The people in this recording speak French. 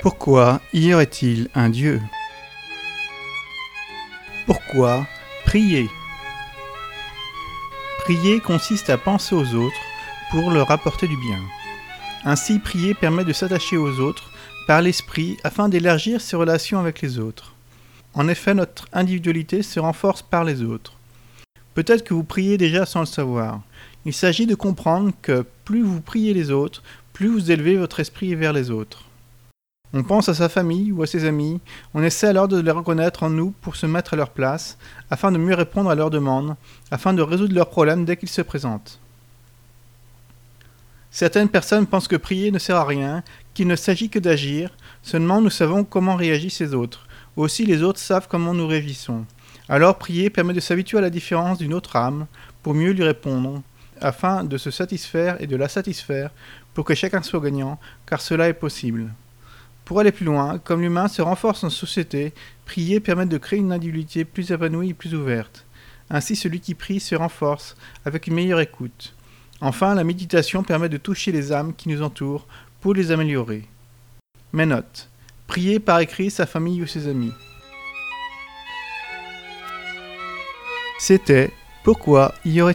Pourquoi y aurait-il un Dieu? Pourquoi prier? Prier consiste à penser aux autres pour leur apporter du bien. Ainsi, prier permet de s'attacher aux autres par l'esprit afin d'élargir ses relations avec les autres. En effet, notre individualité se renforce par les autres. Peut-être que vous priez déjà sans le savoir. Il s'agit de comprendre que plus vous priez les autres, plus vous élevez votre esprit vers les autres. On pense à sa famille ou à ses amis, on essaie alors de les reconnaître en nous pour se mettre à leur place, afin de mieux répondre à leurs demandes, afin de résoudre leurs problèmes dès qu'ils se présentent. Certaines personnes pensent que prier ne sert à rien, qu'il ne s'agit que d'agir, seulement nous savons comment réagissent les autres, aussi les autres savent comment nous réagissons. Alors prier permet de s'habituer à la différence d'une autre âme, pour mieux lui répondre, afin de se satisfaire et de la satisfaire, pour que chacun soit gagnant, car cela est possible. Pour aller plus loin, comme l'humain se renforce en société, prier permet de créer une individualité plus épanouie et plus ouverte. Ainsi, celui qui prie se renforce, avec une meilleure écoute. Enfin, la méditation permet de toucher les âmes qui nous entourent pour les améliorer. Mes notes. Prier par écrit sa famille ou ses amis. C'était « Pourquoi y aurait-il un Dieu ?»